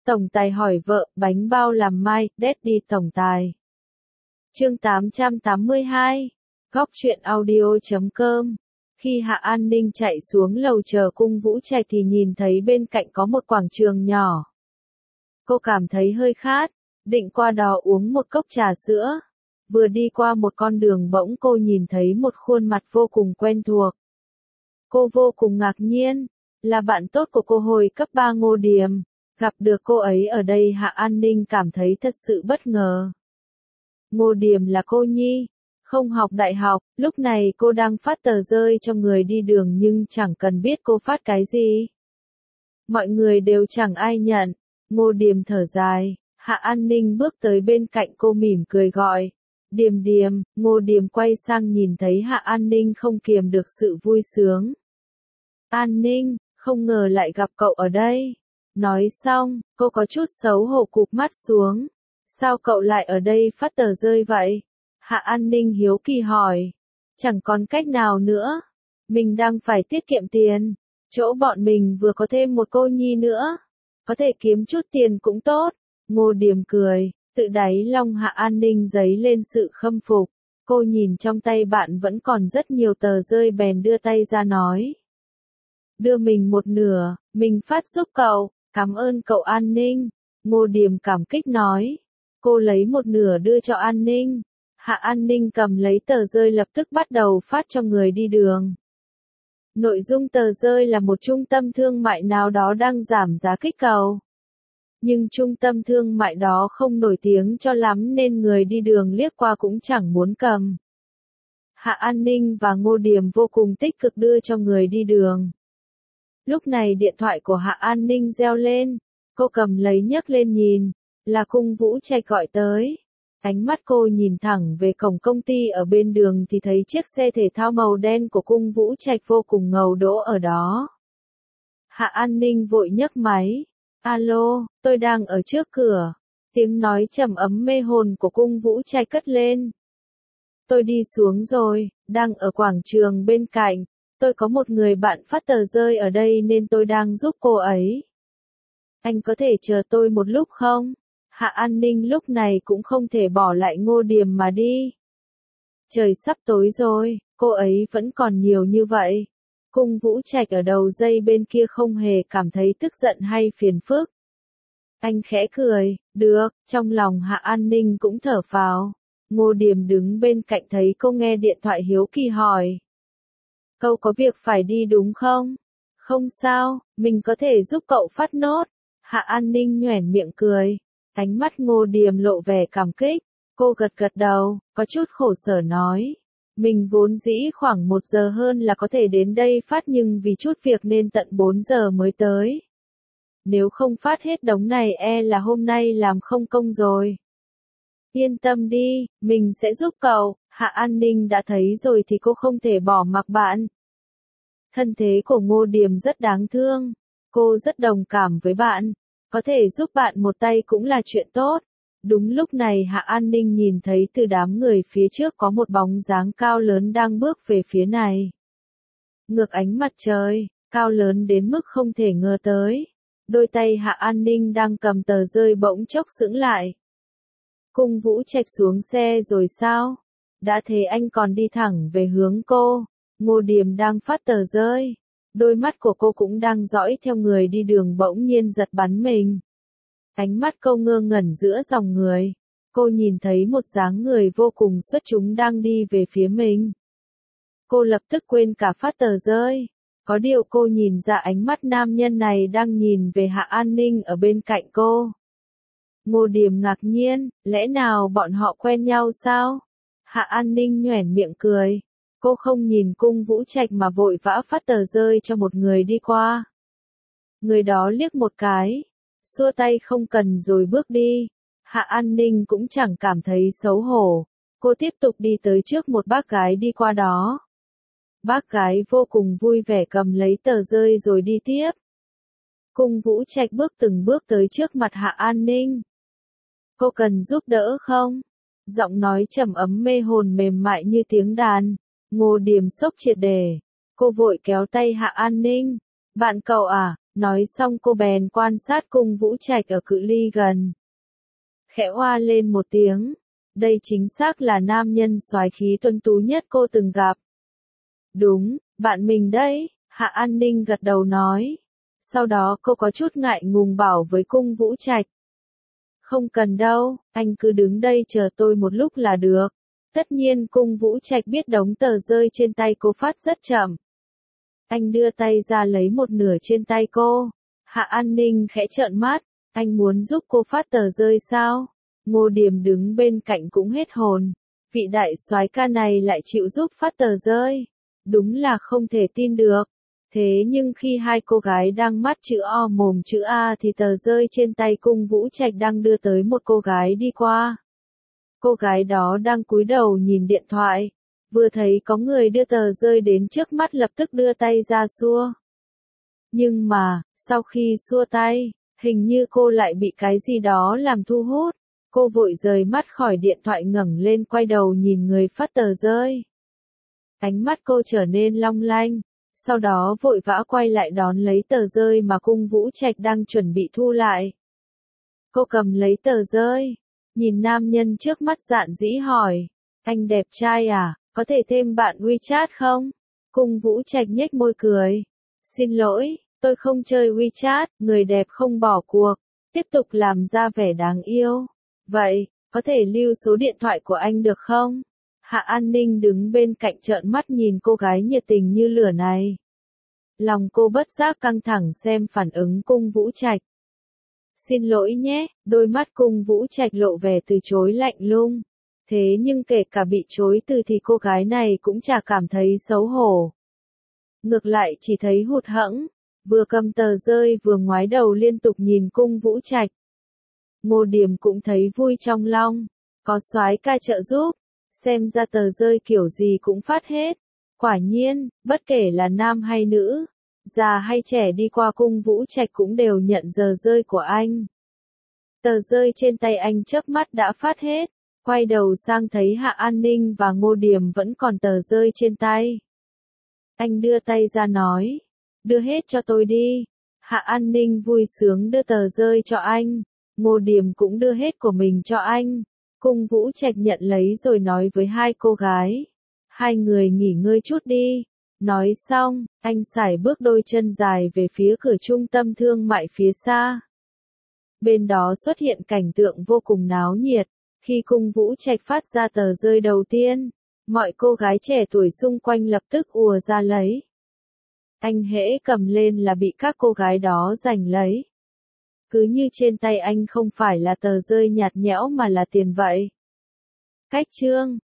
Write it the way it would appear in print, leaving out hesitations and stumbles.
Tổng tài hỏi vợ, bánh bao làm mai, Daddy tổng tài. Chương 882. Góc truyện audio.com. Khi Hạ An Ninh chạy xuống lầu chờ Cung Vũ Trạch thì nhìn thấy bên cạnh có một quảng trường nhỏ. Cô cảm thấy hơi khát, định qua đó uống một cốc trà sữa. Vừa đi qua một con đường bỗng cô nhìn thấy một khuôn mặt vô cùng quen thuộc. Cô vô cùng ngạc nhiên, là bạn tốt của cô hồi cấp 3 Ngô Điềm. Gặp được cô ấy ở đây Hạ An Ninh cảm thấy thật sự bất ngờ. Ngô Điềm là cô nhi, không học đại học, lúc này cô đang phát tờ rơi cho người đi đường nhưng chẳng cần biết cô phát cái gì. Mọi người đều chẳng ai nhận, Ngô Điềm thở dài, Hạ An Ninh bước tới bên cạnh cô mỉm cười gọi. Điềm Điềm, Ngô Điềm quay sang nhìn thấy Hạ An Ninh không kiềm được sự vui sướng. An Ninh, không ngờ lại gặp cậu ở đây. Nói xong, cô có chút xấu hổ cụp mắt xuống. Sao cậu lại ở đây phát tờ rơi vậy? Hạ An Ninh hiếu kỳ hỏi. Chẳng còn cách nào nữa. Mình đang phải tiết kiệm tiền. Chỗ bọn mình vừa có thêm một cô nhi nữa. Có thể kiếm chút tiền cũng tốt. Ngô Điềm cười, tự đáy lòng Hạ An Ninh dấy lên sự khâm phục. Cô nhìn trong tay bạn vẫn còn rất nhiều tờ rơi bèn đưa tay ra nói. Đưa mình một nửa, mình phát giúp cậu, cảm ơn cậu An Ninh. Ngô Điềm cảm kích nói. Cô lấy một nửa đưa cho An Ninh. Hạ An Ninh cầm lấy tờ rơi lập tức bắt đầu phát cho người đi đường. Nội dung tờ rơi là một trung tâm thương mại nào đó đang giảm giá kích cầu. Nhưng trung tâm thương mại đó không nổi tiếng cho lắm nên người đi đường liếc qua cũng chẳng muốn cầm. Hạ An Ninh và Ngô Điềm vô cùng tích cực đưa cho người đi đường. Lúc này điện thoại của Hạ An Ninh reo lên, cô cầm lấy nhấc lên nhìn, là Cung Vũ Trạch gọi tới. Ánh mắt cô nhìn thẳng về cổng công ty ở bên đường thì thấy chiếc xe thể thao màu đen của Cung Vũ Trạch vô cùng ngầu đỗ ở đó. Hạ An Ninh vội nhấc máy. Alo, tôi đang ở trước cửa. Tiếng nói trầm ấm mê hồn của Cung Vũ Trạch cất lên. Tôi đi xuống rồi, đang ở quảng trường bên cạnh. Tôi có một người bạn phát tờ rơi ở đây nên tôi đang giúp cô ấy. Anh có thể chờ tôi một lúc không? Hạ An Ninh lúc này cũng không thể bỏ lại Ngô Điềm mà đi. Trời sắp tối rồi, cô ấy vẫn còn nhiều như vậy. Cung Vũ Trạch ở đầu dây bên kia không hề cảm thấy tức giận hay phiền phức. Anh khẽ cười, được, trong lòng Hạ An Ninh cũng thở phào. Ngô Điềm đứng bên cạnh thấy cô nghe điện thoại hiếu kỳ hỏi. Cậu có việc phải đi đúng không? Không sao, mình có thể giúp cậu phát nốt. Hạ An Ninh nhoẻn miệng cười. Ánh mắt Ngô Điềm lộ vẻ cảm kích. Cô gật gật đầu, có chút khổ sở nói. Mình vốn dĩ khoảng 1 giờ hơn là có thể đến đây phát nhưng vì chút việc nên tận 4 giờ mới tới. Nếu không phát hết đống này là hôm nay làm không công rồi. Yên tâm đi, mình sẽ giúp cậu. Hạ An Ninh đã thấy rồi thì cô không thể bỏ mặc bạn. Thân thế của Ngô Điềm rất đáng thương. Cô rất đồng cảm với bạn. Có thể giúp bạn một tay cũng là chuyện tốt. Đúng lúc này Hạ An Ninh nhìn thấy từ đám người phía trước có một bóng dáng cao lớn đang bước về phía này. Ngược ánh mặt trời, cao lớn đến mức không thể ngờ tới. Đôi tay Hạ An Ninh đang cầm tờ rơi bỗng chốc sững lại. Cung Vũ Trạch xuống xe rồi sao? Đã thế anh còn đi thẳng về hướng cô. Ngô Điềm đang phát tờ rơi. Đôi mắt của cô cũng đang dõi theo người đi đường bỗng nhiên giật bắn mình. Ánh mắt cô ngơ ngẩn giữa dòng người. Cô nhìn thấy một dáng người vô cùng xuất chúng đang đi về phía mình. Cô lập tức quên cả phát tờ rơi. Có điều cô nhìn ra ánh mắt nam nhân này đang nhìn về Hạ An Ninh ở bên cạnh cô. Ngô Điềm ngạc nhiên, lẽ nào bọn họ quen nhau sao? Hạ An Ninh nhoẻn miệng cười. Cô không nhìn Cung Vũ Trạch mà vội vã phát tờ rơi cho một người đi qua. Người đó liếc một cái, xua tay không cần rồi bước đi. Hạ An Ninh cũng chẳng cảm thấy xấu hổ. Cô tiếp tục đi tới trước một bác gái đi qua đó. Bác gái vô cùng vui vẻ cầm lấy tờ rơi rồi đi tiếp. Cung Vũ Trạch bước từng bước tới trước mặt Hạ An Ninh. Cô cần giúp đỡ không? Giọng nói trầm ấm mê hồn mềm mại như tiếng đàn. Ngô Điềm sốc triệt để. Cô vội kéo tay Hạ An Ninh. Bạn cậu à, Nói xong cô bèn quan sát Cung Vũ Trạch ở cự ly gần. Khẽ oa lên một tiếng. Đây chính xác là nam nhân soái khí tuấn tú nhất cô từng gặp. Đúng, bạn mình đấy, Hạ An Ninh gật đầu nói. Sau đó cô có chút ngại ngùng bảo với Cung Vũ Trạch. Không cần đâu, anh cứ đứng đây chờ tôi một lúc là được. Tất nhiên Cung Vũ Trạch biết đống tờ rơi trên tay cô phát rất chậm. Anh đưa tay ra lấy một nửa trên tay cô. Hạ An Ninh khẽ trợn mắt, anh muốn giúp cô phát tờ rơi sao? Ngô Điềm đứng bên cạnh cũng hết hồn. Vị đại soái ca này lại chịu giúp phát tờ rơi. Đúng là không thể tin được. Thế nhưng khi hai cô gái đang mắt chữ O mồm chữ A thì tờ rơi trên tay Cung Vũ Trạch đang đưa tới một cô gái đi qua. Cô gái đó đang cúi đầu nhìn điện thoại. Vừa thấy có người đưa tờ rơi đến trước mắt lập tức đưa tay ra xua. Nhưng mà, sau khi xua tay, hình như cô lại bị cái gì đó làm thu hút. Cô vội rời mắt khỏi điện thoại ngẩng lên quay đầu nhìn người phát tờ rơi. Ánh mắt cô trở nên long lanh, sau đó vội vã quay lại đón lấy tờ rơi mà Cung Vũ Trạch đang chuẩn bị thu lại. Cô cầm lấy tờ rơi, nhìn nam nhân trước mắt dạn dĩ hỏi, anh đẹp trai à, có thể thêm bạn WeChat không? Cung Vũ Trạch nhếch môi cười. Xin lỗi, tôi không chơi WeChat, người đẹp không bỏ cuộc, tiếp tục làm ra vẻ đáng yêu. Vậy, có thể lưu số điện thoại của anh được không? Hạ An Ninh đứng bên cạnh trợn mắt nhìn cô gái nhiệt tình như lửa này. Lòng cô bất giác căng thẳng xem phản ứng Cung Vũ Trạch. Xin lỗi nhé, đôi mắt Cung Vũ Trạch lộ vẻ từ chối lạnh lùng. Thế nhưng kể cả bị chối từ thì cô gái này cũng chả cảm thấy xấu hổ. Ngược lại chỉ thấy hụt hẫng, vừa cầm tờ rơi vừa ngoái đầu liên tục nhìn Cung Vũ Trạch. Ngô Điềm cũng thấy vui trong lòng, có soái ca trợ giúp, xem ra tờ rơi kiểu gì cũng phát hết. Quả nhiên, bất kể là nam hay nữ, già hay trẻ đi qua Cung Vũ Trạch cũng đều nhận tờ rơi của anh. Tờ rơi trên tay anh chớp mắt đã phát hết, quay đầu sang thấy Hạ An Ninh và Ngô Điềm vẫn còn tờ rơi trên tay. Anh đưa tay ra nói, đưa hết cho tôi đi. Hạ An Ninh vui sướng đưa tờ rơi cho anh, Ngô Điềm cũng đưa hết của mình cho anh. Cung Vũ Trạch nhận lấy rồi nói với hai cô gái, hai người nghỉ ngơi chút đi. Nói xong, anh sải bước đôi chân dài về phía cửa trung tâm thương mại phía xa. Bên đó xuất hiện cảnh tượng vô cùng náo nhiệt, khi Cung Vũ Trạch phát ra tờ rơi đầu tiên, mọi cô gái trẻ tuổi xung quanh lập tức ùa ra lấy. Anh hễ cầm lên là bị các cô gái đó giành lấy. Cứ như trên tay anh không phải là tờ rơi nhạt nhẽo mà là tiền vậy. Cách chương